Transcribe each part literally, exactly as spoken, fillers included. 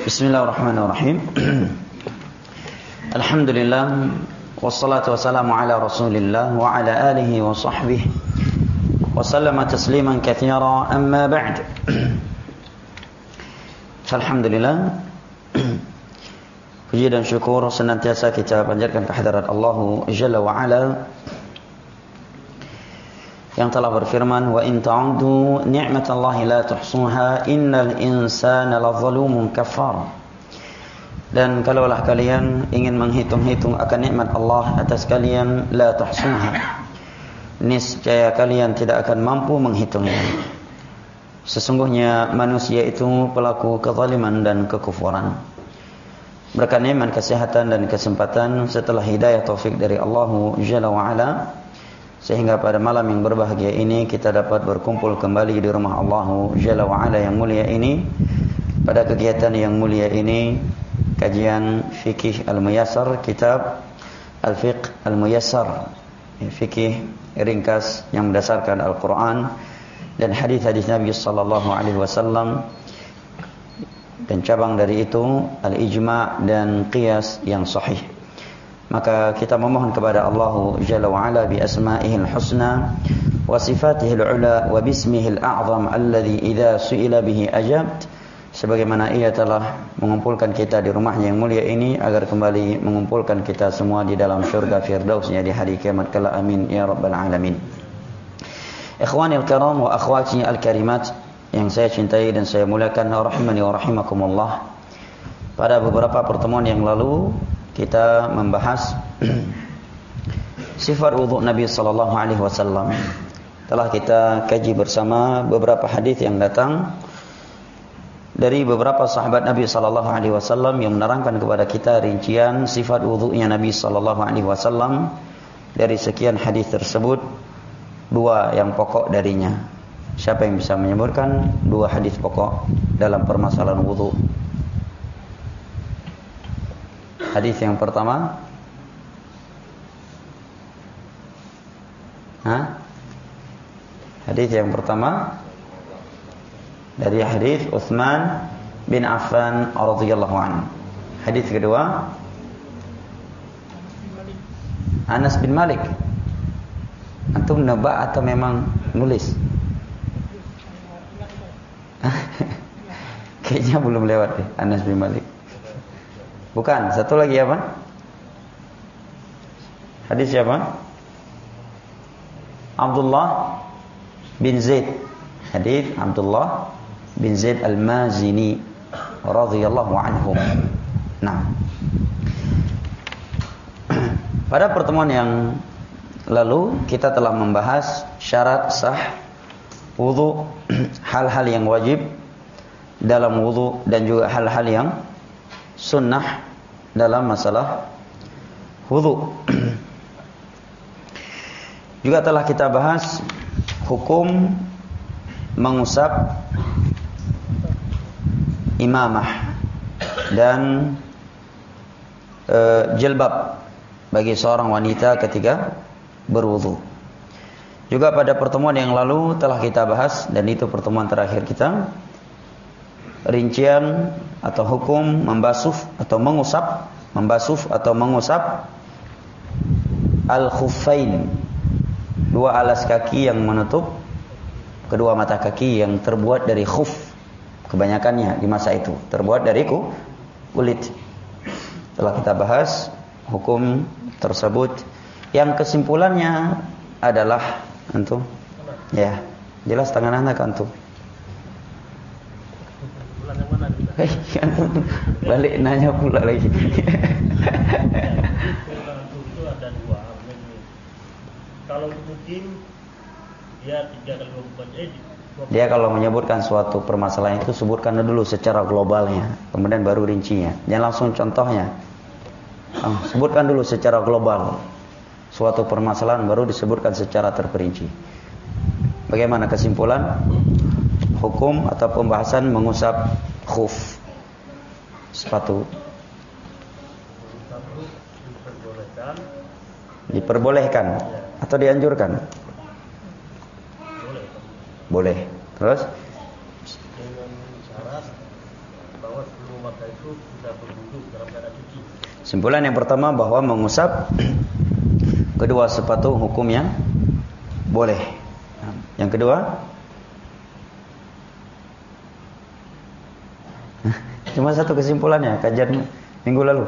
Bismillahirrahmanirrahim. Alhamdulillah, wassalatu wassalamu ala Rasulillah wa ala alihi wa sahbihi wa sallama tasliman katsira, amma ba'd. Alhamdulillah, puji dan syukur senantiasa kita panjatkan kehadirat Allah Jalla wa Ala yang telah berfirman, wa in ta'udu ni'matallahi la tuhsuha innal insana lazalumun kafar. Dan kalaulah kalian ingin menghitung-hitung akan nikmat Allah atas kalian, la tuhsuha, niscaya kalian tidak akan mampu menghitungnya. Sesungguhnya manusia itu pelaku kezaliman dan kekufuran. Berkat nikmat kesehatan dan kesempatan setelah hidayah taufik dari Allah Jalla wa Ala, sehingga pada malam yang berbahagia ini kita dapat berkumpul kembali di rumah Allah Jalla wa Ala yang mulia ini, pada kegiatan yang mulia ini, kajian fikih al-muyassar, kitab al-fiqh al-muyassar, fikih ringkas yang berdasarkan Al-Quran dan hadis-hadis Nabi sallallahu alaihi wasallam, dan cabang dari itu al-ijma' dan qiyas yang sahih. Maka kita memohon kepada Allah Jalla wa Ala bi asma'ihil husna wa sifatihil ula wa bismihil a'zam alladhi idza su'ila bihi ajabt, sebagaimana ia telah mengumpulkan kita di rumahnya yang mulia ini agar kembali mengumpulkan kita semua di dalam syurga firdausnya di hari kiamat kala, amin ya rabbal alamin. Ikhwanil kiram wa akhwati al-karimat yang saya cintai dan saya muliakan, rahimani wa rahimakumullah. Pada beberapa pertemuan yang lalu kita membahas sifat wudhu Nabi sallallahu alaihi wasallam. Telah kita kaji bersama beberapa hadis yang datang dari beberapa sahabat Nabi sallallahu alaihi wasallam yang menerangkan kepada kita rincian sifat wudhunya Nabi sallallahu alaihi wasallam. Dari sekian hadis tersebut, dua yang pokok darinya. Siapa yang bisa menyebutkan dua hadis pokok dalam permasalahan wudhu? Hadis yang pertama, Hah? Hadis yang pertama dari hadis Utsman bin Affan radhiyallahu anhu. Hadis kedua Anas bin Malik. Antum nebak atau memang nulis? Kayaknya belum lewat deh, Anas bin Malik. Bukan, satu lagi apa? Hadis siapa? Abdullah bin Zaid. Hadis Abdullah bin Zaid al-Mazini radhiyallahu anhu. Nah, pada pertemuan yang lalu kita telah membahas syarat sah wudu, hal-hal yang wajib dalam wudu dan juga hal-hal yang sunnah dalam masalah wudu. Juga telah kita bahas hukum mengusap imamah dan e, jilbab bagi seorang wanita ketika berwudu. Juga pada pertemuan yang lalu telah kita bahas, dan itu pertemuan terakhir kita, rincian atau hukum membasuh atau mengusap, membasuh atau mengusap al-khuffain, dua alas kaki yang menutup kedua mata kaki yang terbuat dari khuf. Kebanyakannya di masa itu terbuat dari kulit. Telah kita bahas hukum tersebut, yang kesimpulannya adalah antum, ya jelas tangan anak antum. Hei, balik nanya pula lagi. Kalau mukim dia tiga kali dua eh dia kalau menyebutkan suatu permasalahan itu sebutkan dulu secara globalnya, kemudian baru rincinya. Jangan langsung contohnya. Oh, sebutkan dulu secara global suatu permasalahan, baru disebutkan secara terperinci. Bagaimana kesimpulan hukum atau pembahasan mengusap khuf, sepatu? diperbolehkan Diperbolehkan atau dianjurkan? boleh Boleh. Terus? dengan syarat bahwa sebelum memakai itu sudah berwudu dalam keadaan suci? Kesimpulan yang pertama bahwa mengusap kedua sepatu hukumnya boleh. Yang kedua, cuma satu kesimpulannya kajian minggu lalu.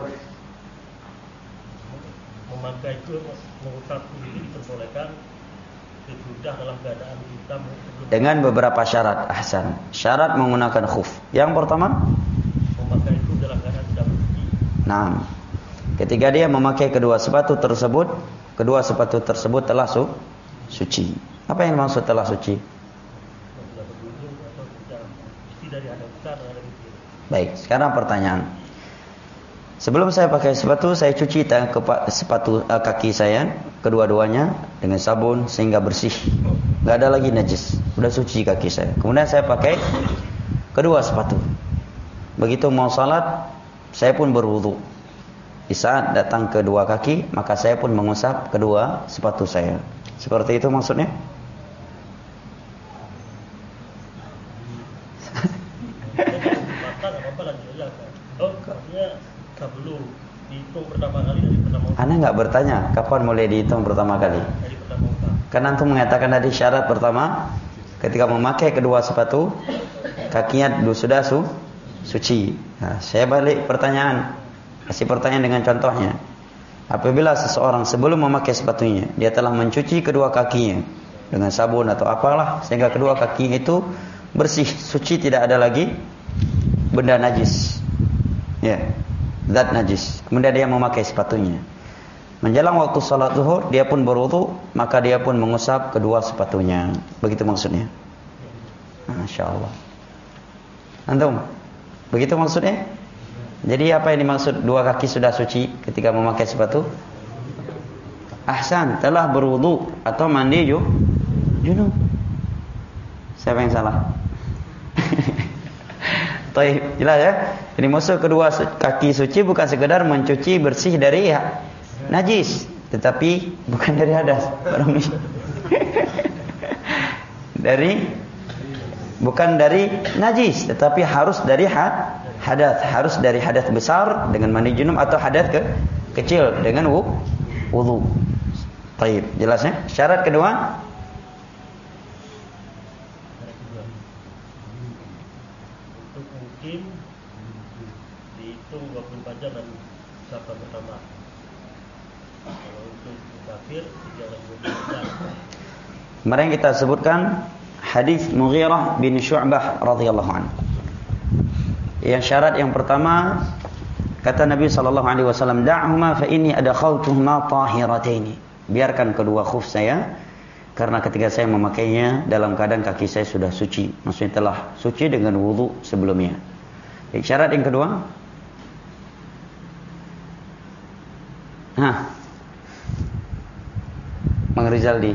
Memakai itu mengusap itu diperbolehkan sesudah dalam keadaan hitam dengan beberapa syarat. Ahsan. Syarat menggunakan khuf. Yang pertama, memakai itu dalam keadaan tidak suci. Nah, ketika dia memakai kedua sepatu tersebut, kedua sepatu tersebut telah su suci. Apa yang dimaksud telah suci? Sudah berwudu atau sudah suci dari hadap besar dan hadap kecil. Baik, sekarang pertanyaan. Sebelum saya pakai sepatu, saya cuci tangan sepatu uh, kaki saya kedua-duanya dengan sabun sehingga bersih. Enggak ada lagi najis. Sudah suci kaki saya. Kemudian saya pakai kedua sepatu. Begitu mau salat, saya pun berwudu. Di saat datang kedua kaki, maka saya pun mengusap kedua sepatu saya. Seperti itu maksudnya? Makan apa-apa lanjut aja kan. Oh, maksudnya sebelum dihitung pertama kali dari pertama usaha. Anda enggak bertanya kapan mulai dihitung pertama kali? Dari pertama usaha. Karena antum mengatakan tadi syarat pertama ketika memakai kedua sepatu kakinya sudah su suci. Nah, saya balik pertanyaan. Kasih pertanyaan dengan contohnya. Apabila seseorang sebelum memakai sepatunya dia telah mencuci kedua kakinya dengan sabun atau apalah sehingga kedua kakinya itu bersih, suci, tidak ada lagi benda najis. Ya, zat najis. Kemudian dia memakai sepatunya. Menjelang waktu salat zuhur, dia pun berwudu, maka dia pun mengusap kedua sepatunya. Begitu maksudnya. Masya-Allah. Antum, begitu maksudnya? Jadi apa yang dimaksud dua kaki sudah suci ketika memakai sepatu? Ahsan, telah berwudu atau mandi ju junub. Siapa yang salah? Baik, jelas ya. Jadi maksud kedua kaki suci bukan sekedar mencuci bersih dari ya, najis, tetapi bukan dari hadas. dari bukan dari najis, tetapi harus dari had, hadas, harus dari hadas besar dengan mandi junub atau hadas ke, kecil dengan wudu. Baik, jelasnya. Syarat kedua, untuk mungkin dihitung dua puluh empat jam dan usapan pertama. Kalau untuk kafir tiga kali dua puluh empat jam. Kemarin kita sebutkan hadis Mughirah bin Syu'bah radhiyallahu anhu. Yang syarat yang pertama kata Nabi sallallahu alaihi wasallam, "Da'huma fa inni adkhaltuhuma tahirataini." Biarkan kedua khuf saya karena ketika saya memakainya dalam keadaan kaki saya sudah suci, maksudnya telah suci dengan wudu sebelumnya. Jadi syarat yang kedua, Hah. Mang Rizaldi.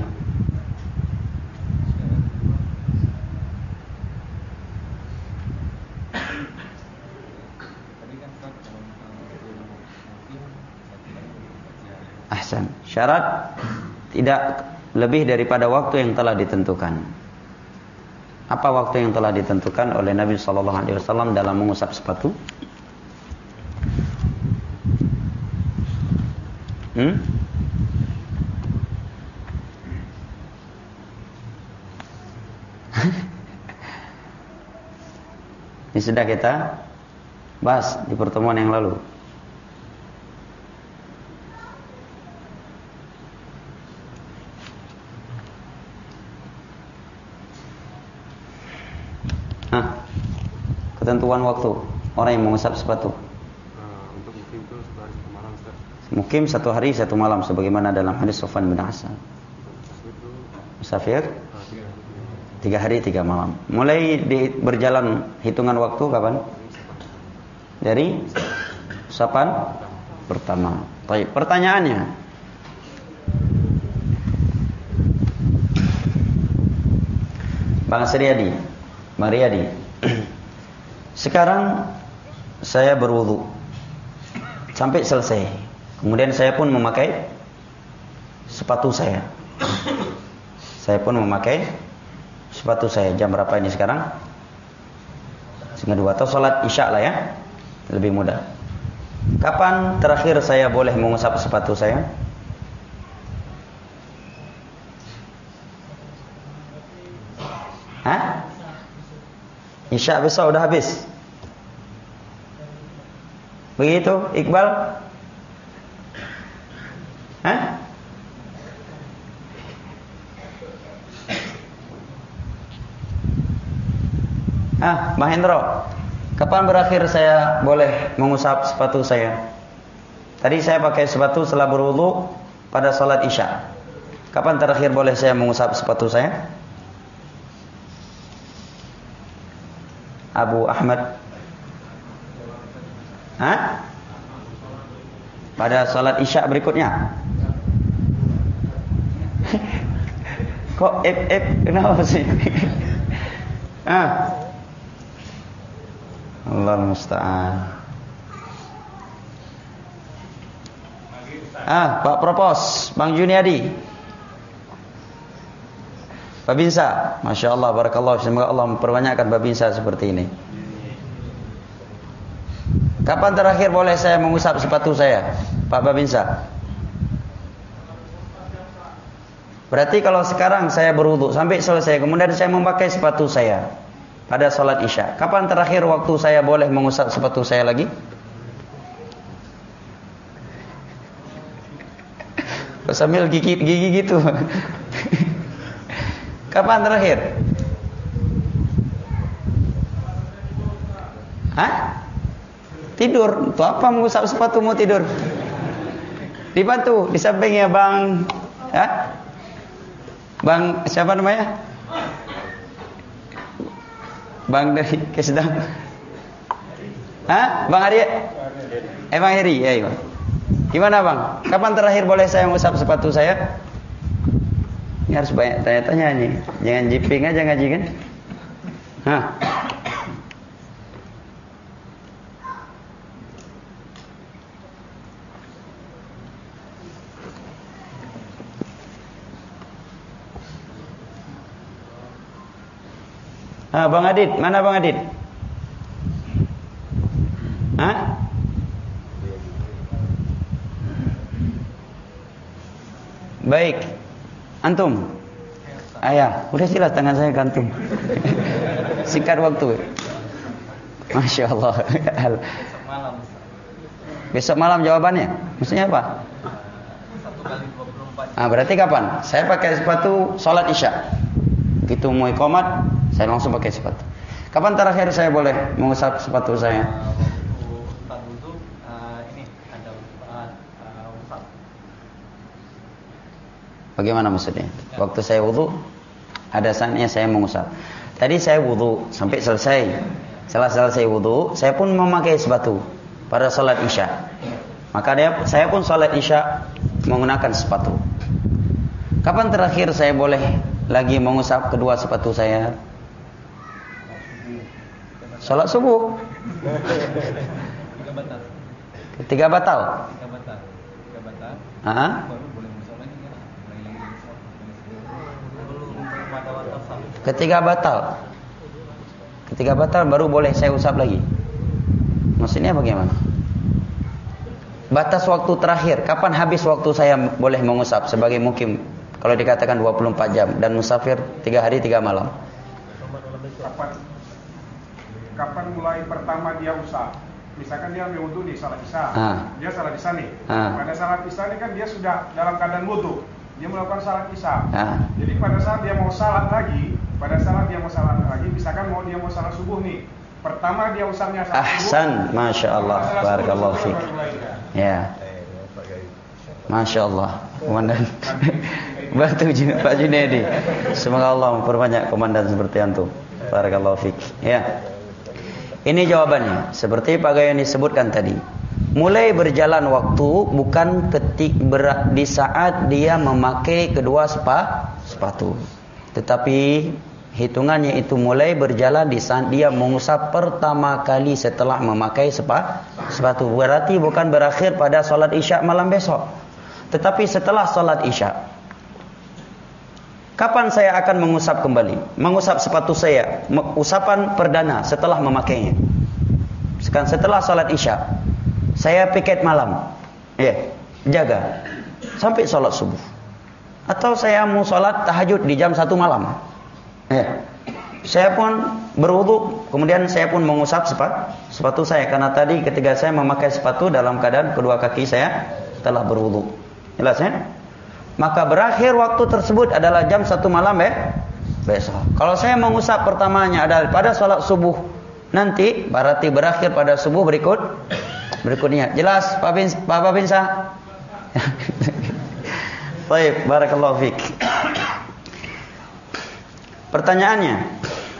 Ahsan. Syarat tidak lebih daripada waktu yang telah ditentukan. Apa waktu yang telah ditentukan oleh Nabi sallallahu alaihi wasallam dalam mengusap sepatu? Hmm? Ini sudah kita bahas di pertemuan yang lalu. Hah? Ketentuan waktu orang yang mengusap sepatu. Uh, untuk mukim itu satu hari satu malam, Ustaz. Mukim satu hari satu malam sebagaimana dalam hadis Sufyan bin Hasan. Musafir tiga hari tiga malam. Mulai di, berjalan hitungan waktu kapan? Dari usapan pertama. Baik, pertanyaannya. Bang Sriyadi, Bang Riyadi. Sekarang saya berwudu sampai selesai. Kemudian saya pun memakai sepatu saya. Saya pun memakai sepatu saya. Jam berapa ini sekarang? setengah dua atau sholat isya lah ya, lebih mudah. Kapan terakhir saya boleh mengusap sepatu saya? Hah? Isya besok udah habis. Begitu, Iqbal? Hah? Ah, Mahendro, kapan berakhir saya boleh mengusap sepatu saya? Tadi saya pakai sepatu setelah berwudu pada salat Isya. Kapan terakhir boleh saya mengusap sepatu saya? Abu Ahmad. Hah? Pada salat Isya berikutnya. Kok ep ep kenapa sih? Ah. Allah musta'an. Ah, Pak Propos, Bang Juniadi, Pak Binsa, Masya Allah, Barakallah. Semoga Allah memperbanyakkan Pak Binsa seperti ini. Kapan terakhir boleh saya mengusap sepatu saya, Pak Babinsa? Berarti kalau sekarang saya berwudu sampai selesai, kemudian saya memakai sepatu saya pada sholat Isya, kapan terakhir waktu saya boleh mengusap sepatu saya lagi? Sambil gigit gigi gitu. Kapan terakhir? Hah? Tidur. Untuk apa mengusap sepatu mau tidur? Dibantu di sampingnya Bang, ya? Bang siapa namanya? Bang dari Kesedang. Hah? Bang Arya? Eh Bang Heri, ya, ya. Gimana Bang? Kapan terakhir boleh saya mengusap sepatu saya? Ini harus banyak tanya-tanya nih. Jangan jiping aja ngaji kan? Hah? Ah, Bang Adit, mana Bang Adit? Hah? Baik. Antum? Ayah, udah jelas tangan saya kantum. Singkat waktu. Masya Allah. Besok malam. Besok malam jawabannya? Maksudnya apa? Satu kali dua puluh empat. Ah, berarti kapan? Saya pakai sepatu sholat Isya. Begitu mau iqamat, saya langsung pakai sepatu. Kapan terakhir saya boleh mengusap sepatu saya? Waktu Ustaz wudu, uh, ini ada uh, uh, usap. Bagaimana maksudnya? Waktu saya wudu, ada saatnya saya mengusap. Tadi saya wudu sampai selesai. Setelah selesai wudu, saya pun memakai sepatu pada sholat Isya. Maka dia, saya pun sholat Isya menggunakan sepatu. Kapan terakhir saya boleh lagi mengusap kedua sepatu saya? Sholat subuh. Tiga batal. Tiga batal. Tiga batal. Tiga batal. Ah. Baru boleh musab lagi kan? Lagi lagi musab. Belum pada batal sah. Ketiga batal. Ketiga batal baru boleh saya usap lagi. Maksudnya bagaimana? Batas waktu terakhir, kapan habis waktu saya boleh mengusap sebagai mukim? Kalau dikatakan dua puluh empat jam dan musafir tiga hari tiga malam. Kapan kapan mulai pertama dia usap? Misalkan dia ambil wudu di salat Isya. Ah. Dia salat Isya nih. Ah. Pada salat Isya ini kan dia sudah dalam keadaan wudu. Dia melakukan salat Isya. Ah. Jadi pada saat dia mau salat lagi, pada saat dia mau salat lagi, misalkan mau dia mau salat subuh nih. Pertama dia usapnya salat subuh. Ahsan, Masya Allah, barakallahu fiik. Ya. Masya Allah, komandan. Bantu Pak Junaidi. Semoga Allah memperbanyak komandan seperti antum. Barakallahu fiik. Ya. Ini jawabannya. Seperti Pak Gayon disebutkan tadi. Mulai berjalan waktu bukan ketik berat di saat dia memakai kedua sepa, sepatu. Tetapi hitungannya itu mulai berjalan di saat dia mengusap pertama kali setelah memakai sepa, sepatu. Berarti bukan berakhir pada sholat Isya malam besok. Tetapi setelah sholat Isya. kapan saya akan mengusap kembali? Mengusap sepatu saya, usapan perdana setelah memakainya. Sekarang setelah salat Isya, saya piket malam. Ya, jaga sampai salat subuh. Atau saya mau salat tahajud di jam satu malam. Ya. Saya pun berwudu, kemudian saya pun mengusap sepatu, sepatu saya karena tadi ketika saya memakai sepatu dalam keadaan kedua kaki saya telah berwudu. Jelas ya? Maka berakhir waktu tersebut adalah jam satu malam ya besok. Kalau saya mengusap pertamanya adalah pada salat subuh nanti, berarti berakhir pada subuh berikut berikutnya. Jelas Pak Bin Pak Babinsa? Baik, barakallahu fiik. Pertanyaannya,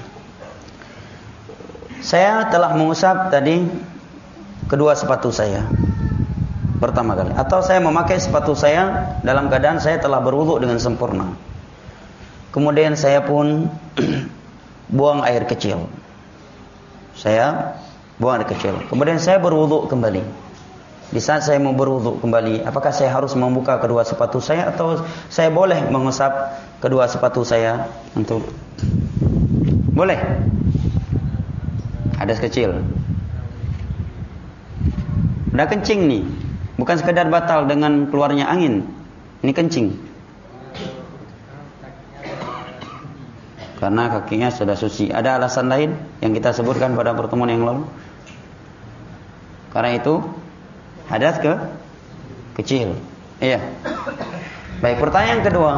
saya telah mengusap tadi kedua sepatu saya pertama kali, atau saya memakai sepatu saya dalam keadaan saya telah berwudu dengan sempurna. Kemudian saya pun buang air kecil. Saya buang air kecil. Kemudian saya berwudu kembali. Di saat saya mau berwudu kembali, apakah saya harus membuka kedua sepatu saya atau saya boleh mengusap kedua sepatu saya untuk boleh? Hadas kecil. Udah kencing nih. Bukan sekedar batal dengan keluarnya angin. Ini kencing. Karena kakinya sudah suci. Ada alasan lain yang kita sebutkan pada pertemuan yang lalu? Karena itu hadas ke kecil. Iya. Baik, pertanyaan kedua.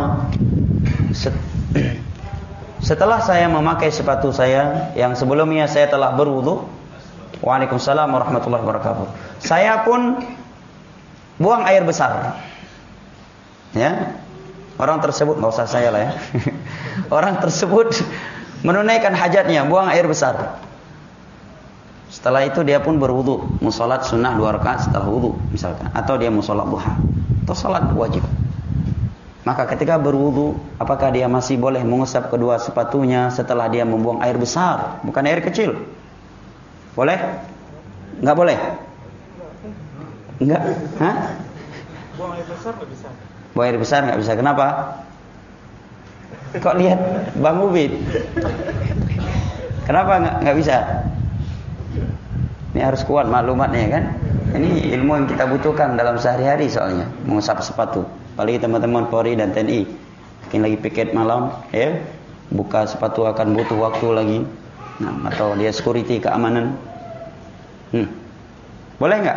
Setelah saya memakai sepatu saya yang sebelumnya saya telah berwudu, waalaikumsalam warahmatullahi wabarakatuh, saya pun buang air besar. Ya, orang tersebut, nggak usah saya lah ya. Orang tersebut menunaikan hajatnya, buang air besar. Setelah itu dia pun berwudu, musolat sunnah dua rakaat setelah wudu misalkan, atau dia musolat duha, atau salat wajib. Maka ketika berwudu, apakah dia masih boleh mengusap kedua sepatunya setelah dia membuang air besar, bukan air kecil? Boleh? Enggak boleh? Enggak? Hah? Buang air besar enggak bisa. Buang air besar enggak bisa. Kenapa? Kok lihat Bang Ubid? Kenapa enggak enggak bisa? Ini harus kuat maklumatnya kan? Ini ilmu yang kita butuhkan dalam sehari-hari soalnya, mengusap sepatu. Apalagi teman-teman Polri dan T N I mungkin lagi piket malam, ya, buka sepatu akan butuh waktu lagi. Nah, atau dia security keamanan. Hmm. Boleh nggak?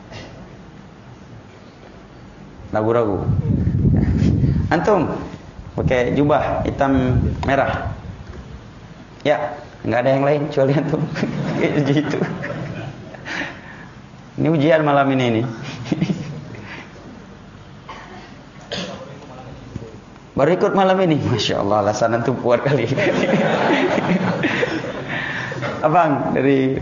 Ragu-ragu. Antum pakai jubah hitam merah. Ya, nggak ada yang lain kecuali antum. Gitu. Ini ujian malam ini nih. Baru ikut malam ini, masya Allah, alasan antum kuat kali. Abang dari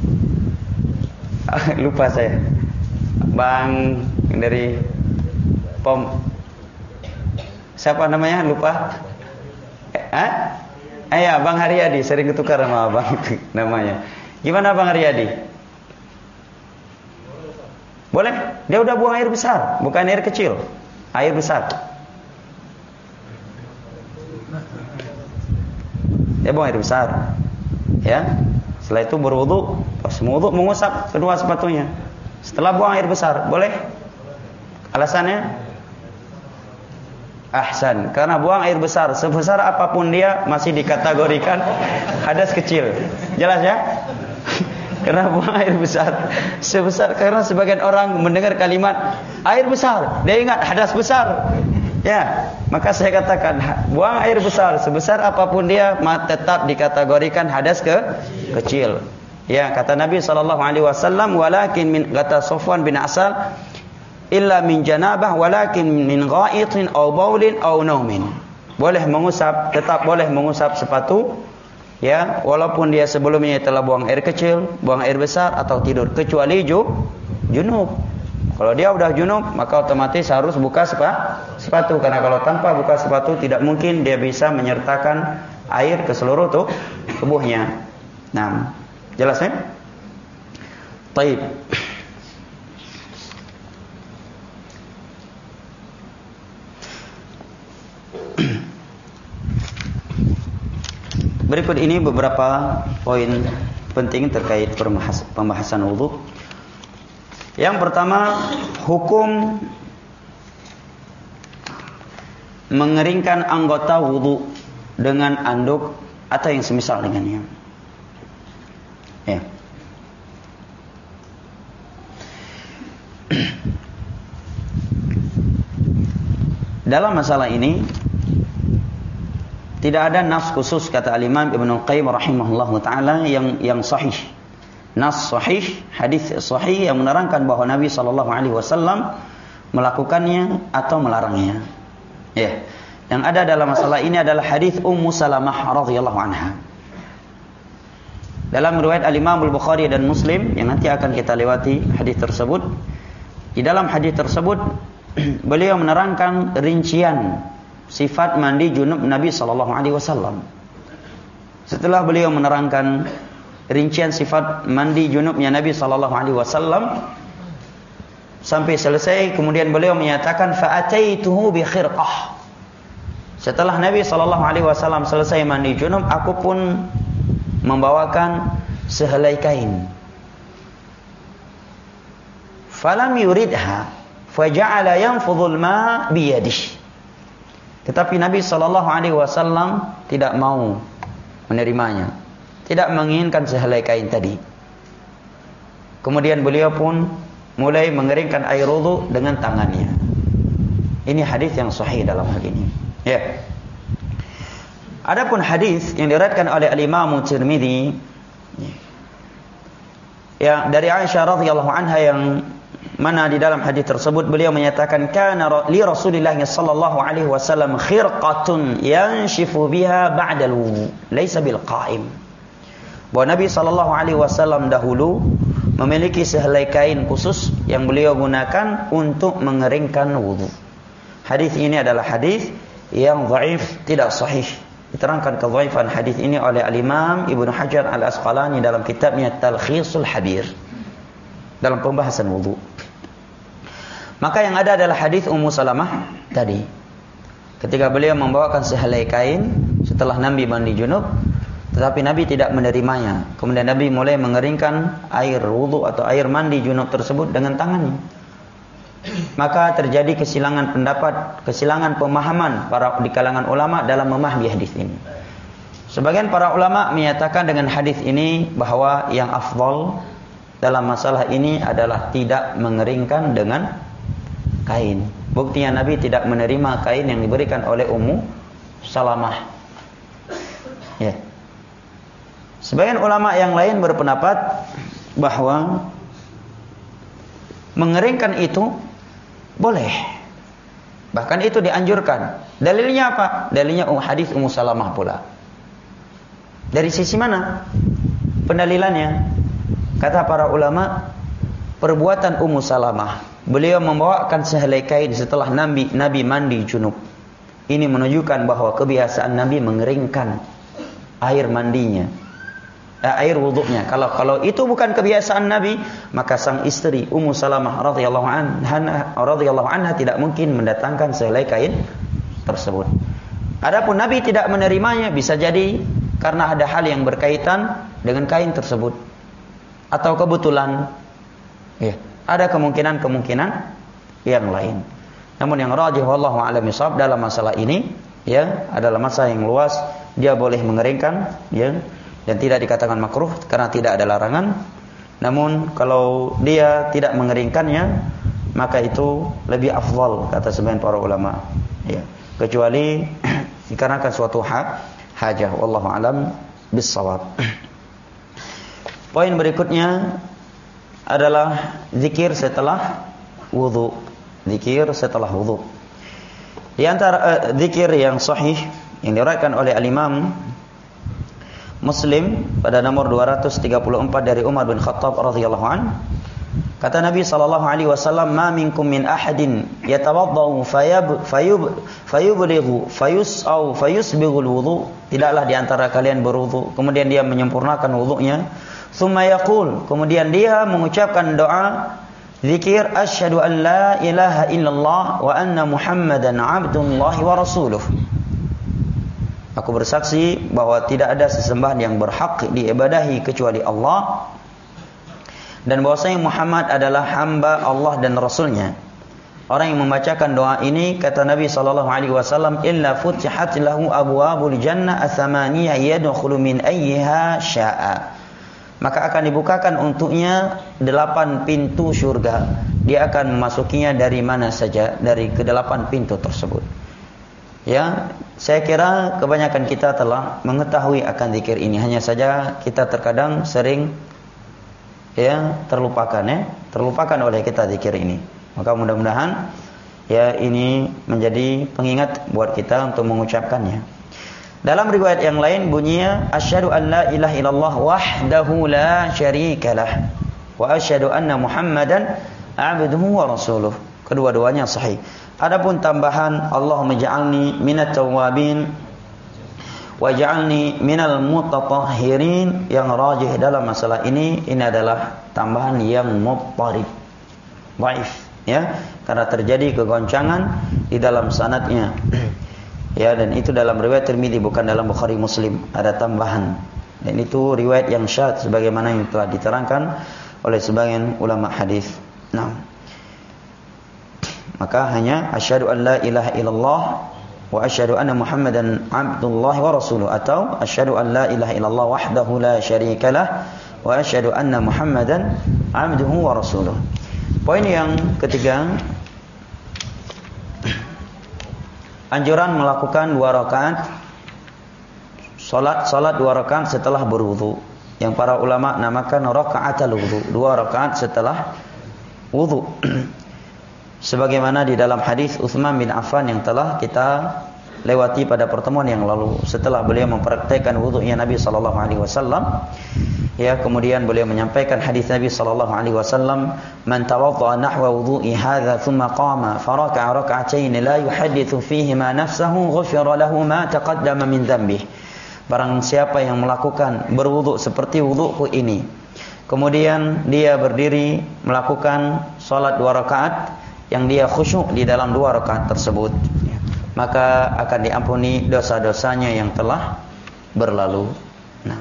lupa saya, Bang dari Pom, siapa namanya lupa? Eh, eh ya Bang Haryadi, sering ketukar sama Abang itu namanya. Gimana Bang Haryadi? Boleh? Dia udah buang air besar, bukan air kecil, air besar. Dia buang air besar, ya. Setelah itu berwudu, pas berwudu mengusap kedua sepatunya. Setelah buang air besar, boleh? Alasannya? Ahsan, karena buang air besar sebesar apapun dia masih dikategorikan hadas kecil. Jelas ya? Karena buang air besar sebesar, karena sebagian orang mendengar kalimat air besar, dia ingat hadas besar. Ya, maka saya katakan buang air besar sebesar apapun dia tetap dikategorikan hadas ke kecil. Ya, kata Nabi sallallahu alaihi wasallam, walakin min, kata Sofwan bin Asal, illa min janabah walakin min ghaitin aw baulin aw naumin. Boleh mengusap, tetap boleh mengusap sepatu, ya, walaupun dia sebelumnya telah buang air kecil, buang air besar atau tidur, kecuali ju, junub. Kalau dia udah junub, maka otomatis harus buka sepatu. Karena kalau tanpa buka sepatu, tidak mungkin dia bisa menyertakan air ke seluruh tuh tubuhnya. Nah, jelas ya? Taib. berikut ini beberapa poin penting terkait pembahasan wudu. Yang pertama, hukum mengeringkan anggota wudu dengan anduk atau yang semisal dengannya. Ya. Dalam masalah ini tidak ada nas khusus kata Al-Imam Ibnu Qayyim rahimahullahu taala yang yang sahih. Nas sahih, hadis sahih yang menerangkan bahwa Nabi sallallahu alaihi wasallam melakukannya atau melarangnya. Ya. Yang ada dalam masalah ini adalah hadis Ummu Salamah radhiyallahu anha. Dalam riwayat Al-Imam Al-Bukhari dan Muslim yang nanti akan kita lewati hadis tersebut, di dalam hadis tersebut beliau menerangkan rincian sifat mandi junub Nabi sallallahu alaihi wasallam. Setelah beliau menerangkan rincian sifat mandi junubnya Nabi sallallahu alaihi wasallam sampai selesai, kemudian beliau menyatakan fa'ataituhu bi khirqah. Setelah Nabi sallallahu alaihi wasallam selesai mandi junub, aku pun membawakan sehelai kain. Falam yuridha faja'ala yanfudhul ma biyadihi. Tetapi Nabi sallallahu alaihi wasallam tidak mau menerimanya, tidak menginginkan sehelai kain tadi. Kemudian beliau pun mulai mengeringkan air wudu dengan tangannya. Ini hadis yang sahih dalam hal ini. Ya. Adapun hadis yang diriwayatkan oleh Al-Imam Tirmidzi ya dari Aisyah radhiyallahu anha, yang mana di dalam hadis tersebut beliau menyatakan kana li Rasulillah sallallahu alaihi wasallam khirqatun yanshifu biha ba'da al-wudu laisa bil qa'im. Bahwa Nabi sallallahu alaihi wasallam dahulu memiliki sehelai kain khusus yang beliau gunakan untuk mengeringkan wudu. Hadis ini adalah hadis yang dhaif, tidak sahih. Diterangkan kedhaifan hadis ini oleh Al-Imam Ibnu Hajar Al-Asqalani dalam kitabnya Talkhisul Habir dalam pembahasan wudu. Maka yang ada adalah hadis Ummu Salamah tadi. Ketika beliau membawakan sehelai kain setelah Nabi mandi junub, tetapi Nabi tidak menerimanya. Kemudian Nabi mulai mengeringkan air wudu atau air mandi junub tersebut dengan tangannya. Maka terjadi kesilangan pendapat, kesilangan pemahaman para di kalangan ulama dalam memahami hadis ini. Sebagian para ulama menyatakan dengan hadis ini bahwa yang afdal dalam masalah ini adalah tidak mengeringkan dengan kain. Buktinya Nabi tidak menerima kain yang diberikan oleh Ummu Salamah. Ya. Sebagian ulama yang lain berpendapat bahwa mengeringkan itu boleh. Bahkan itu dianjurkan. Dalilnya apa? Dalilnya hadis Ummu Salamah pula. Dari sisi mana pendalilannya? Kata para ulama, perbuatan Ummu Salamah, beliau membawakan sehelai kain setelah Nabi Nabi mandi junub. Ini menunjukkan bahwa kebiasaan Nabi mengeringkan air mandinya, eh, air wudunya. Kalau kalau itu bukan kebiasaan Nabi, maka sang istri Ummu Salamah radhiyallahu anha radhiyallahu anha tidak mungkin mendatangkan sehelai kain tersebut. Adapun Nabi tidak menerimanya, bisa jadi karena ada hal yang berkaitan dengan kain tersebut, atau kebetulan ya, ada kemungkinan-kemungkinan yang lain. Namun yang rajih wallahu a'lam bishawab dalam masalah ini ya adalah masalah yang luas, dia boleh mengeringkan ya, dan tidak dikatakan makruh karena tidak ada larangan. Namun kalau dia tidak mengeringkannya, maka itu lebih afdal kata sebagian para ulama ya, kecuali dikarenakan suatu ha, hajah. Wallahu a'lam bishawab. Poin berikutnya adalah zikir setelah wudu. Zikir setelah wudu. Di antara uh, zikir yang sahih yang diriwayatkan oleh Al-Imam Muslim pada nomor dua ratus tiga puluh empat dari Umar bin Khattab radhiyallahu an, kata Nabi sallallahu alaihi wasallam, "Ma minkum min ahadin yatawaddau fayub fayub fayublighu fayus'au fayusbighul wudu." Tidaklah di antara kalian berwudu kemudian dia menyempurnakan wudunya, tsumma yaqul, kemudian dia mengucapkan doa zikir asyhadu an la ilaha illallah wa anna muhammadan abdullahi wa rasuluh. Aku bersaksi bahwa tidak ada sesembahan yang berhak diibadahi kecuali Allah, dan bahwasanya Muhammad adalah hamba Allah dan Rasulnya. Orang yang membacakan doa ini, kata Nabi sallallahu alaihi wasallam, illa futihat lahu abwabul jannah atsamaniyah yadkhulu min ayyiha syaa. Maka akan dibukakan untuknya delapan pintu surga. Dia akan memasukinya dari mana saja, dari kedelapan pintu tersebut. Ya, saya kira kebanyakan kita telah mengetahui akan zikir ini. Hanya saja kita terkadang sering ya terlupakan ya, terlupakan oleh kita zikir ini. Maka mudah-mudahan ya ini menjadi pengingat buat kita untuk mengucapkannya. Dalam riwayat yang lain bunyinya asyhadu an la ilaha illallah wahdahu la syarikalah wa asyhadu anna Muhammadan abduhu wa rasuluh. Kedua-duanya sahih. Adapun tambahan Allahumma ja'alni minat tawwabin wa ja'alni minal mutatahhirin, yang rajih dalam masalah ini ini adalah tambahan yang muttarib, dhaif. Ya, karena terjadi kegoncangan di dalam sanadnya. Ya, dan itu dalam riwayat Tirmidzi, bukan dalam Bukhari Muslim, ada tambahan. Dan itu riwayat yang syadz sebagaimana yang telah diterangkan oleh sebagian ulama hadis. Nah, maka hanya asyhadu an la ilaha illallah wa asyhadu anna Muhammadan abdullahi wa rasuluh, atau asyhadu an la ilaha illallah wahdahu la syarikalah wa asyhadu anna Muhammadan abduhu wa rasuluh. Poin yang ketiga, anjuran melakukan dua rakaat salat salat dua rakaat setelah berwudu, yang para ulama namakan rakaatul wudu, dua rakaat setelah wudu. Sebagaimana di dalam hadis Utsman bin Affan yang telah kita lewati pada pertemuan yang lalu, setelah beliau mempraktikkan wudunya Nabi sallallahu alaihi wasallam, ya, kemudian beliau menyampaikan hadis Nabi sallallahu alaihi wasallam, man tawaddaa nahwa wudu'i hadza thumma qama faraka'a rak'atayn la yuhadditsu fihima nafsahu ghufira lahu ma taqaddama min dhanbihi. Barang siapa yang melakukan berwudu seperti wudu'ku ini, kemudian dia berdiri melakukan salat dua rakaat yang dia khusyuk di dalam dua rakaat tersebut, maka akan diampuni dosa-dosanya yang telah berlalu. Nah,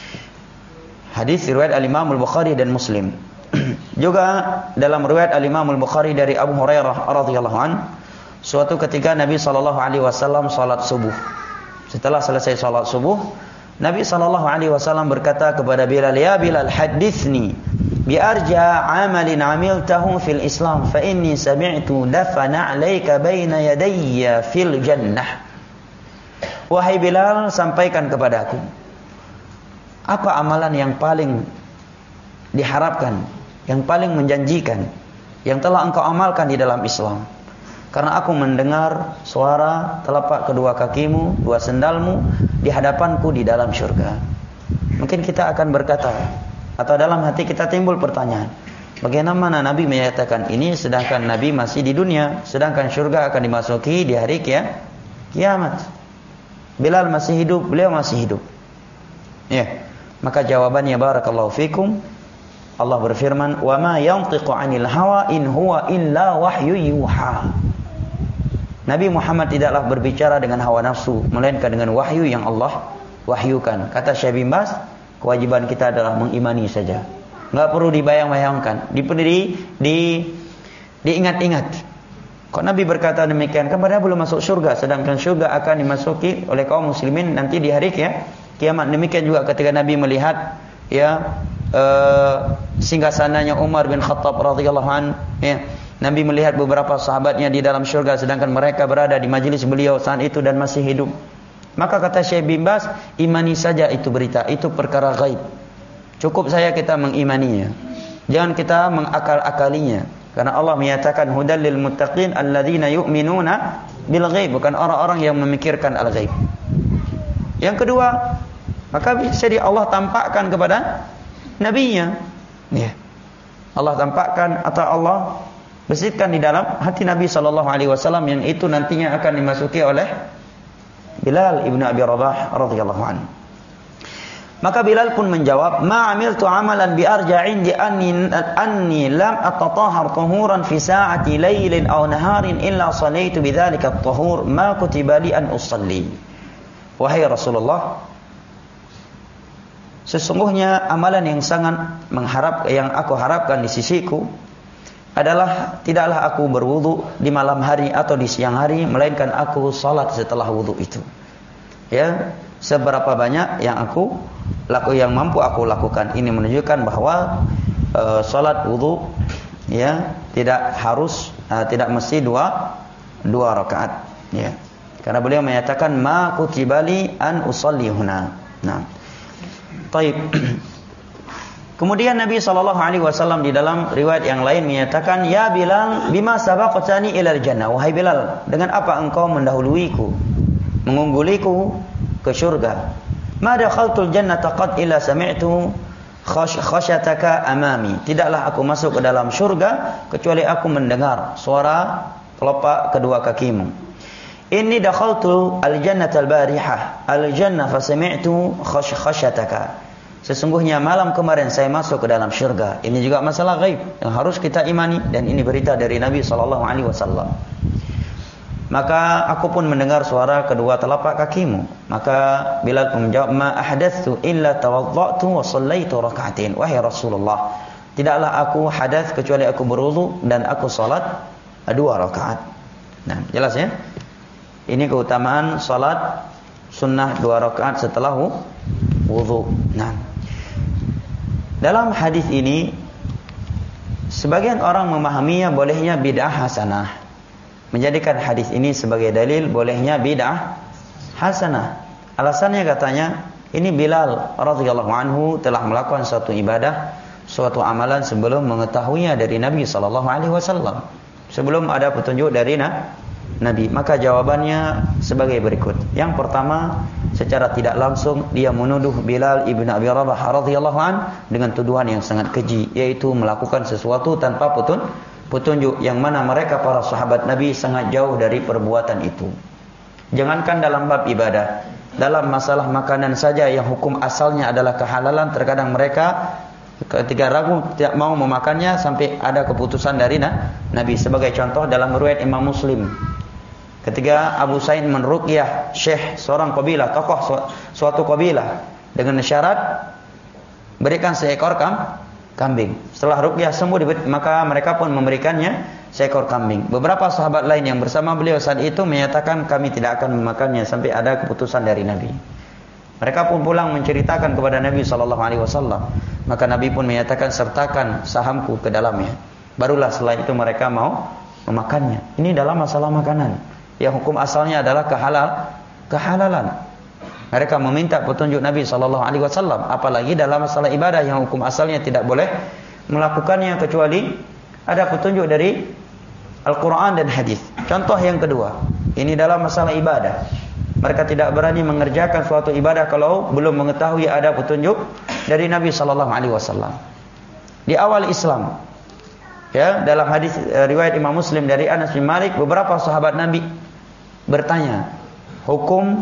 hadis riwayat Al-Imam Al-Bukhari dan Muslim. Juga dalam riwayat Al-Imam Al-Bukhari dari Abu Hurairah radhiyallahu an, suatu ketika Nabi sallallahu alaihi wasallam salat subuh. Setelah selesai salat subuh, Nabi sallallahu alaihi wasallam berkata kepada Bilal, "Ya Bilal, hadithni bi arja 'amalin 'amiltahu fil Islam, fa inni sami'tu dafana 'alaika baina yadayya fil jannah." Wahai Bilal, sampaikan kepadaku apa amalan yang paling diharapkan, yang paling menjanjikan, yang telah engkau amalkan di dalam Islam. Karena aku mendengar suara telapak kedua kakimu, dua sendalmu di hadapanku di dalam syurga. Mungkin kita akan berkata, atau dalam hati kita timbul pertanyaan, bagaimana Nabi menyatakan ini sedangkan Nabi masih di dunia, sedangkan syurga akan dimasuki di hari kiamat. Bilal masih hidup, beliau masih hidup. Ya. Maka jawabannya barakallahu fikum, Allah berfirman, "Wa ma yantiqu 'anil hawa in huwa illa wahyu yuha." Nabi Muhammad tidaklah berbicara dengan hawa nafsu, melainkan dengan wahyu yang Allah wahyukan. Kata Syekh bin Baz, kewajiban kita adalah mengimani saja. Enggak perlu dibayang-bayangkan, diperi di diingat-ingat. Kok Nabi berkata demikian? Kan padahal belum masuk surga, sedangkan surga akan dimasuki oleh kaum muslimin nanti di hari ya kiamat. Demikian juga ketika Nabi melihat ya uh, singgasananya Umar bin Khattab radhiyallahu an, ya, Nabi melihat beberapa sahabatnya di dalam surga sedangkan mereka berada di majelis beliau saat itu dan masih hidup. Maka kata Syekh bin Baz, imani saja itu berita, itu perkara gaib. Cukup saya kita mengimaninya. Jangan kita mengakal-akalinya. Karena Allah menyatakan hudal lil muttaqin alladzina yu'minuna bil ghaib, bukan orang-orang yang memikirkan al-ghaib. Yang kedua, maka bisa di Allah tampakkan kepada nabinya. Ya. Allah tampakkan atau Allah bersihkan di dalam hati Nabi sallallahu alaihi wasallam yang itu nantinya akan dimasuki oleh Bilal ibnu Abi Rabah radhiyallahu anhu. Maka Bilal pun menjawab, "Ma 'amiltu 'amalan bi arja'in di anni anni lam atatahhar tuhuran fi sa'ati lailin aw naharin illa sallaitu bidzalika at-tuhur ma kutiba li an usalli." "Wahai Rasulullah, sesungguhnya amalan yang sangat mengharap yang aku harapkan di sisiku adalah tidaklah aku berwudu di malam hari atau di siang hari, melainkan aku salat setelah wudu itu." Ya, seberapa banyak yang aku laku yang mampu aku lakukan. Ini menunjukkan bahwa e, salat wudu ya tidak harus e, tidak mesti dua dua rakaat, ya. Karena beliau menyatakan ma kutibali an usalli huna. Nah. Taib. Kemudian Nabi sallallahu alaihi wasallam di dalam riwayat yang lain menyatakan, "Ya Bilal, bima sabaqtani ilal jannah." Wahai Bilal, dengan apa engkau mendahuluiku, mengungguliku ke surga? "Ma dakhaltul jannata qad illa sami'tu khasyataka amami." Tidaklah aku masuk ke dalam surga kecuali aku mendengar suara telapak kedua kakimu. "Inni dakhaltu al-jannata al-barihah al-jannah fa sami'tu khasyataka." Sesungguhnya malam kemarin saya masuk ke dalam syurga. Ini juga masalah gaib yang harus kita imani, dan ini berita dari Nabi sallallahu alaihi wasallam. Maka aku pun mendengar suara kedua telapak kakimu. Maka Bilal pun menjawab, "Ma ahdatsu illa tawaddatu wa shallaitu rak'atain." Wahai Rasulullah, tidaklah aku hadas kecuali aku berwudu dan aku salat dua rakaat. Nah, jelas ya? Ini keutamaan salat sunnah dua rakaat setelah wudu. Nah, dalam hadis ini sebagian orang memahaminya bolehnya bid'ah hasanah, menjadikan hadis ini sebagai dalil bolehnya bid'ah hasanah. Alasannya katanya, ini Bilal radhiyallahu anhu telah melakukan suatu ibadah, suatu amalan sebelum mengetahuinya dari Nabi sallallahu alaihi wasallam, sebelum ada petunjuk dari Nabi. Maka jawabannya sebagai berikut. Yang pertama, secara tidak langsung dia menuduh Bilal ibn Abi Rabah radhiyallahu an dengan tuduhan yang sangat keji, yaitu melakukan sesuatu tanpa petun, petunjuk, yang mana mereka para sahabat Nabi sangat jauh dari perbuatan itu. Jangankan dalam bab ibadah, dalam masalah makanan saja yang hukum asalnya adalah kehalalan, terkadang mereka ketika ragu tidak mau memakannya sampai ada keputusan dari Nabi. Sebagai contoh dalam riwayat Imam Muslim, ketika Abu Sa'id meruqyah syekh seorang kabilah, tokoh suatu kabilah, dengan syarat berikan seekor kam, kambing. Setelah ruqyah sembuh, maka mereka pun memberikannya seekor kambing. Beberapa sahabat lain yang bersama beliau saat itu menyatakan, kami tidak akan memakannya sampai ada keputusan dari Nabi. Mereka pun pulang menceritakan kepada Nabi sallallahu alaihi wasallam. Maka Nabi pun menyatakan, sertakan sahamku ke dalamnya. Barulah setelah itu mereka mau memakannya. Ini dalam masalah makanan yang hukum asalnya adalah kehalal, kehalalan. Mereka meminta petunjuk Nabi sallallahu alaihi wasallam, apalagi dalam masalah ibadah yang hukum asalnya tidak boleh melakukannya kecuali ada petunjuk dari Al-Qur'an dan hadis. Contoh yang kedua, ini dalam masalah ibadah. Mereka tidak berani mengerjakan suatu ibadah kalau belum mengetahui ada petunjuk dari Nabi sallallahu alaihi wasallam. Di awal Islam, ya, dalam hadis riwayat Imam Muslim dari Anas bin Malik, beberapa sahabat Nabi bertanya hukum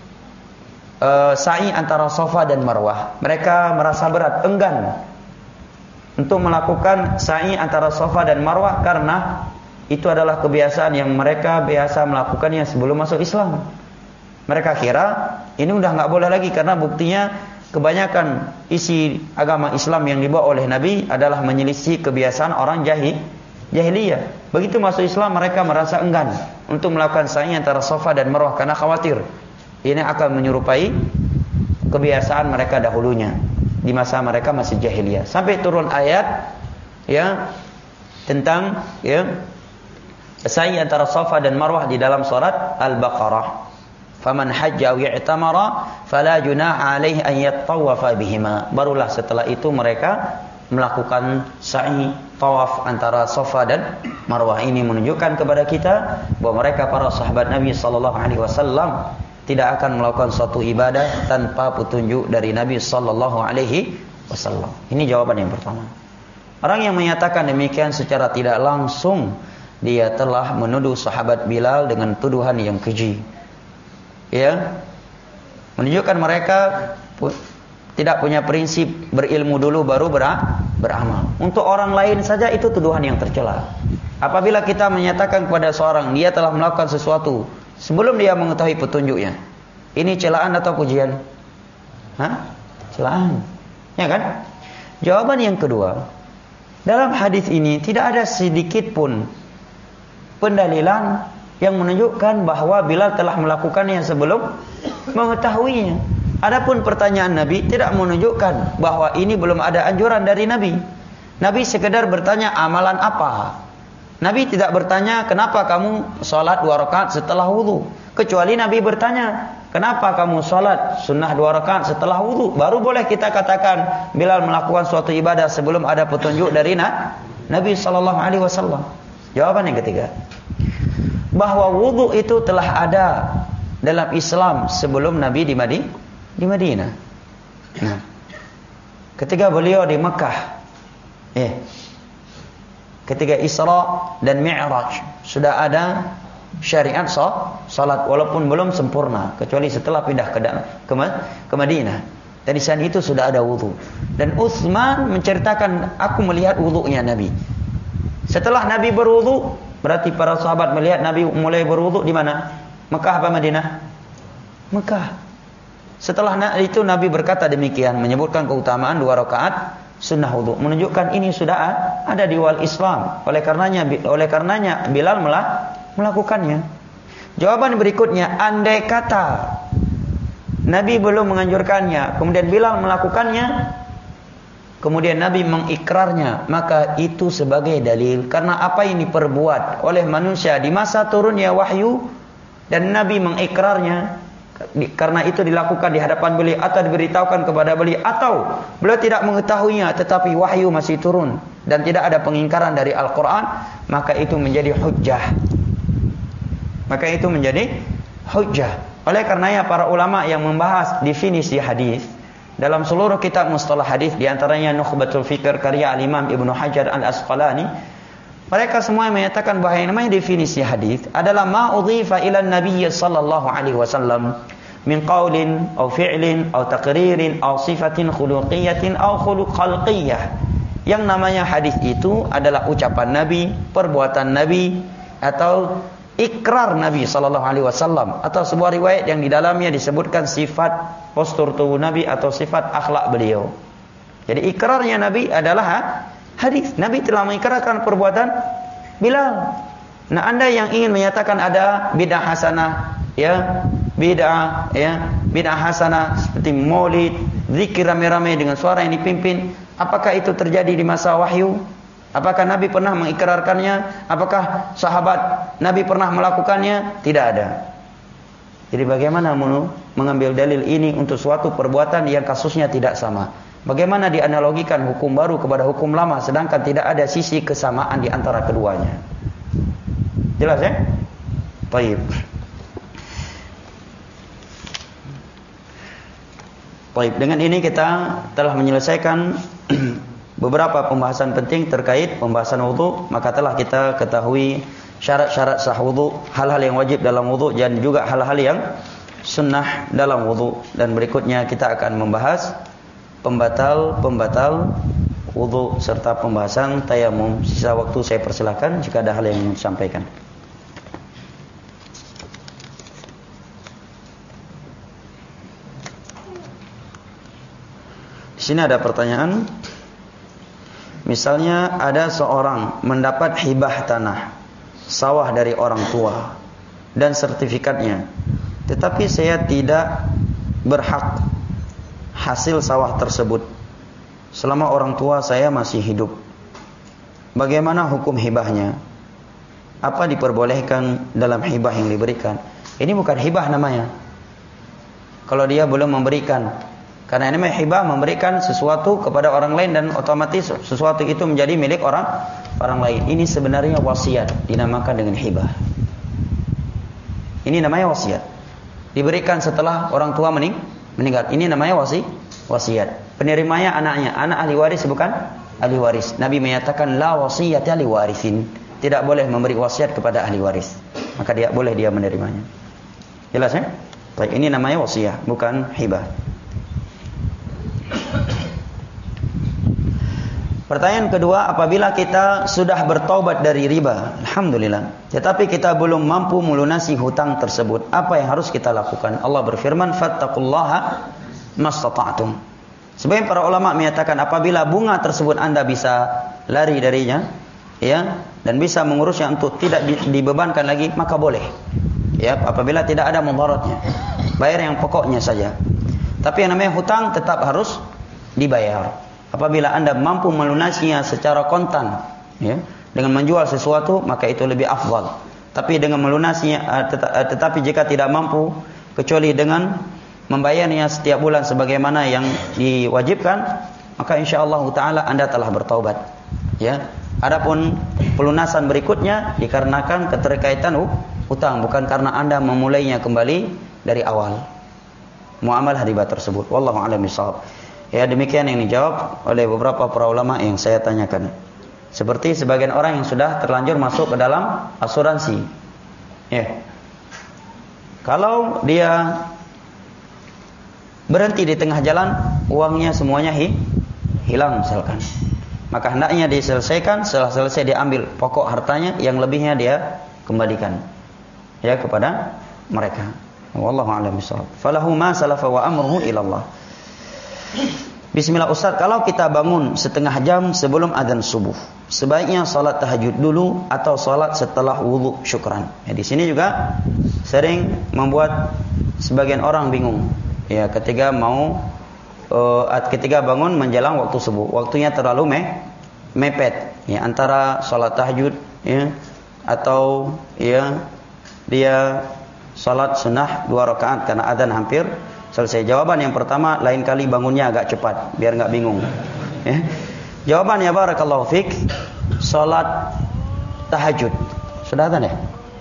uh, sa'i antara Safa dan Marwah. Mereka merasa berat, enggan untuk melakukan sa'i antara Safa dan Marwah karena itu adalah kebiasaan yang mereka biasa melakukannya sebelum masuk Islam. Mereka kira ini udah nggak boleh lagi, karena buktinya kebanyakan isi agama Islam yang dibawa oleh Nabi adalah menyelisih kebiasaan orang jahil, jahiliyah. Begitu masuk Islam mereka merasa enggan untuk melakukan sa'i antara Safa dan Marwah karena khawatir ini akan menyerupai kebiasaan mereka dahulunya di masa mereka masih jahiliyah. Sampai turun ayat ya tentang ya sa'i antara Safa dan Marwah di dalam surat Al-Baqarah. Faman hajja aw i'tamara fala junaha alaihi an yattawafa bihima. Barulah setelah itu mereka melakukan sa'i tawaf antara Safa dan Marwah. Ini menunjukkan kepada kita bahwa mereka para sahabat Nabi sallallahu alaihi wasallam tidak akan melakukan suatu ibadah tanpa petunjuk dari Nabi sallallahu alaihi wasallam. Ini jawaban yang pertama. Orang yang menyatakan demikian secara tidak langsung, dia telah menuduh sahabat Bilal dengan tuduhan yang keji. Ya, menunjukkan mereka pu- tidak punya prinsip berilmu dulu baru ber- beramal. Untuk orang lain saja itu tuduhan yang tercela. Apabila kita menyatakan kepada seorang dia telah melakukan sesuatu sebelum dia mengetahui petunjuknya, Ini celaan atau pujian? Hah? Celaan. Ya kan? Jawaban yang kedua, dalam hadis ini tidak ada sedikit pun pendalilan yang menunjukkan bahwa Bilal telah melakukannya sebelum mengetahuinya. Adapun pertanyaan Nabi tidak menunjukkan bahwa ini belum ada anjuran dari Nabi. Nabi sekedar bertanya amalan apa. Nabi tidak bertanya kenapa kamu sholat dua rakaat setelah wudu. Kecuali Nabi bertanya kenapa kamu sholat sunnah dua rakaat setelah wudu. Baru boleh kita katakan Bilal melakukan suatu ibadah sebelum ada petunjuk dari Nabi Sallallahu Alaihi Wasallam. Jawaban yang ketiga, bahwa wudu itu telah ada dalam Islam sebelum Nabi di Madinah. Di Madinah. Nah, ketika beliau di Mekah, eh, ketika Isra dan Mi'raj sudah ada syariat salat walaupun belum sempurna, kecuali setelah pindah ke ke, ke Madinah. Dan di sana itu sudah ada wudu. Dan Utsman menceritakan, aku melihat wudunya Nabi. Setelah Nabi berwudu, berarti para sahabat melihat Nabi mulai berwudu di mana? Mekah apa Madinah? Mekah. Setelah itu Nabi berkata demikian, menyebutkan keutamaan dua rakaat sunnah wudu, menunjukkan ini sudah ada di wal Islam. Oleh karenanya, oleh karenanya Bilal melakukannya. Jawaban berikutnya, andai kata Nabi belum menganjurkannya, kemudian Bilal melakukannya, kemudian Nabi mengikrarnya, maka itu sebagai dalil. Karena apa yang diperbuat oleh manusia di masa turunnya wahyu dan Nabi mengikrarnya, karena itu dilakukan di hadapan beliau atau diberitahukan kepada beliau, atau beliau tidak mengetahuinya tetapi wahyu masih turun dan tidak ada pengingkaran dari Al-Quran, maka itu menjadi hujjah. Maka itu menjadi hujjah. Oleh karenanya para ulama yang membahas definisi hadis dalam seluruh kitab mustalah hadis, di antaranya Nukhbatul Fikr karya Al-Imam Ibnu Hajar Al-Asqalani, mereka semua menyatakan bahwa yang namanya definisi hadis adalah ma udhifa ila Nabi sallallahu alaihi wasallam min qaulin aw fi'lin aw taqririn aw sifatin khuluqiyatin aw khuluq khalqiyah. Yang namanya hadis itu adalah ucapan Nabi, perbuatan Nabi, atau ikrar Nabi sallallahu alaihi wasallam, atau sebuah riwayat yang di dalamnya disebutkan sifat postur tubuh Nabi atau sifat akhlak beliau. Jadi ikrarnya Nabi adalah hadis. Nabi telah mengikrarkan perbuatan Bilal. Nah, Anda yang ingin menyatakan ada bid'ah hasanah, ya, bid'ah, ya, bid'ah hasanah seperti maulid, zikir rame-rame dengan suara yang dipimpin, apakah itu terjadi di masa wahyu? Apakah Nabi pernah mengikrarkannya? Apakah sahabat Nabi pernah melakukannya? Tidak ada. Jadi bagaimana mengambil dalil ini untuk suatu perbuatan yang kasusnya tidak sama? Bagaimana dianalogikan hukum baru kepada hukum lama sedangkan tidak ada sisi kesamaan di antara keduanya? Jelas ya? Baik. Baik, dengan ini kita telah menyelesaikan beberapa pembahasan penting terkait pembahasan wudu. Maka telah kita ketahui syarat-syarat sah wudu, hal-hal yang wajib dalam wudu dan juga hal-hal yang sunnah dalam wudu. Dan berikutnya kita akan membahas pembatal-pembatal wudu serta pembahasan tayamum. Sisa waktu saya persilakan jika ada hal yang ingin disampaikan. Di sini ada pertanyaan. Misalnya ada seorang mendapat hibah tanah, sawah dari orang tua dan sertifikatnya, tetapi saya tidak berhak hasil sawah tersebut selama orang tua saya masih hidup. Bagaimana hukum hibahnya? Apa diperbolehkan dalam hibah yang diberikan? Ini bukan hibah namanya kalau dia belum memberikan. Karena ini hibah, memberikan sesuatu kepada orang lain dan otomatis sesuatu itu menjadi milik orang orang lain. Ini sebenarnya wasiat, dinamakan dengan hibah. Ini namanya wasiat. Diberikan setelah orang tua mening meninggal. Ini namanya wasi wasiat. Penerimanya anaknya, anak ahli waris bukan ahli waris. Nabi menyatakan la wasiyata li warisin. Tidak boleh memberi wasiat kepada ahli waris. Maka dia boleh dia menerimanya. Jelas ya? Baik, ini namanya wasiat, bukan hibah. Pertanyaan kedua, apabila kita sudah bertaubat dari riba, alhamdulillah, tetapi kita belum mampu melunasi hutang tersebut, apa yang harus kita lakukan? Allah berfirman, fattaqullaha mastata'tum. Sebagian para ulama menyatakan apabila bunga tersebut Anda bisa lari darinya, ya, dan bisa mengurusnya untuk tidak dibebankan lagi, maka boleh. Ya, apabila tidak ada mudaratnya. Bayar yang pokoknya saja. Tapi yang namanya hutang tetap harus dibayar. Apabila Anda mampu melunasinya secara kontan, ya, dengan menjual sesuatu, maka itu lebih afdal. Tapi dengan melunasinya, tetapi jika tidak mampu, kecuali dengan membayarnya setiap bulan sebagaimana yang diwajibkan, maka insyaallah taala Anda telah bertaubat. Ya. Adapun pelunasan berikutnya dikarenakan keterkaitan hutang, bukan karena Anda memulainya kembali dari awal muamalah riba tersebut. Wallahu a'lam bishawab. Ya, demikian yang dijawab oleh beberapa para ulama yang saya tanyakan. Seperti sebagian orang yang sudah terlanjur masuk ke dalam asuransi. Ya. Kalau dia berhenti di tengah jalan, uangnya semuanya hi, hilang misalkan. Maka hendaknya diselesaikan, setelah selesai diambil pokok hartanya, yang lebihnya dia kembalikan ya kepada mereka. Wallahu a'lam bishawab. Falahu ma salafa wa amruhu ila Allah. Bismillah Ustaz, kalau kita bangun setengah jam sebelum adzan subuh, sebaiknya salat tahajud dulu atau salat setelah wudu syukran? Ya, di sini juga sering membuat sebagian orang bingung. Ya, ketika mau uh, ketika bangun menjelang waktu subuh, waktunya terlalu me, mepet. Ya, antara salat tahajud ya atau ya dia salat sunnah dua rakaat karena adzan hampir selesai. Jawaban yang pertama, lain kali bangunnya agak cepat biar enggak bingung. Ya. Jawabannya barakallahu fik, salat tahajud. Sudah adzan ya?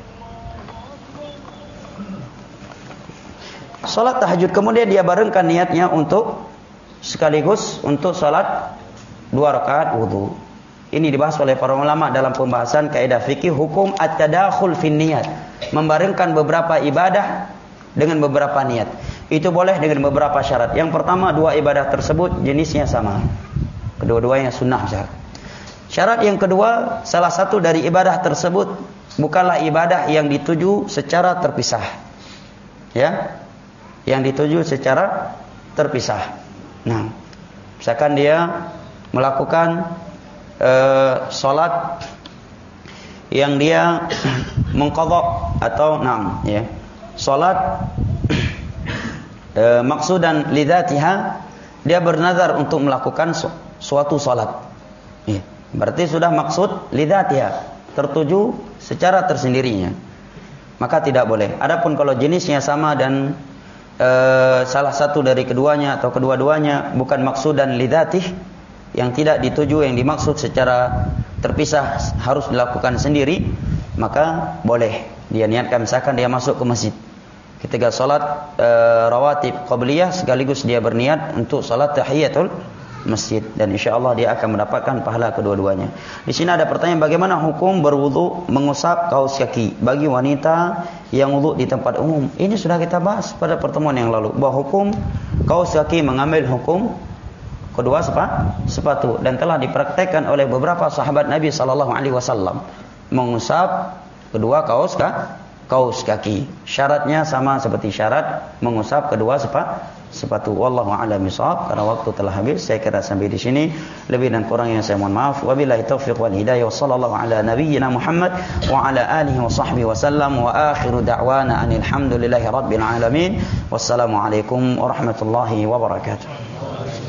Salat tahajud kemudian dia barengkan niatnya untuk sekaligus untuk salat dua rakaat wudu. Ini dibahas oleh para ulama dalam pembahasan kaidah fikih hukum at-tadakhul fin niyat. Membarengkan beberapa ibadah dengan beberapa niat. Itu boleh dengan beberapa syarat. Yang pertama, dua ibadah tersebut jenisnya sama. Kedua-duanya sunnah. Syarat yang kedua, salah satu dari ibadah tersebut bukanlah ibadah yang dituju secara terpisah. Ya, yang dituju secara terpisah. Nah, misalkan dia melakukan uh, salat yang dia mengqadha atau nam, ya, salat e, maksudan lidzatiha, dia bernazar untuk melakukan su, suatu salat. Ya, berarti sudah maksud lidzatiha, tertuju secara tersendirinya. Maka tidak boleh. Adapun kalau jenisnya sama dan e, salah satu dari keduanya atau kedua-duanya bukan maksudan lidzatih, yang tidak dituju, yang dimaksud secara terpisah harus dilakukan sendiri, maka boleh dia niatkan. Misalkan dia masuk ke masjid ketika salat e, rawatib qabliyah, sekaligus dia berniat untuk salat tahiyatul masjid, dan insyaallah dia akan mendapatkan pahala kedua-duanya. Di sini ada pertanyaan, bagaimana hukum berwudu mengusap kaus kaki bagi wanita yang wudu di tempat umum? Ini sudah kita bahas pada pertemuan yang lalu, bahwa hukum kaus kaki mengambil hukum kedua sepatu, dan telah dipraktekkan oleh beberapa sahabat Nabi sallallahu alaihi wasallam mengusap kedua kaus kaus kaki. Syaratnya sama seperti syarat mengusap kedua sepatu. Wallahu a'lam bishawab. Karena waktu telah habis, saya kira sampai di sini. Lebih dan kurangnya saya mohon maaf. Wabillahi taufiq wal hidayah. Wassallallahu ala nabiyyina Muhammad wa ala alihi wa sahbihi wasallam. Wa akhiru da'wana anil hamdulillahi rabbil alamin. Wassalamualaikum warahmatullahi wabarakatuh.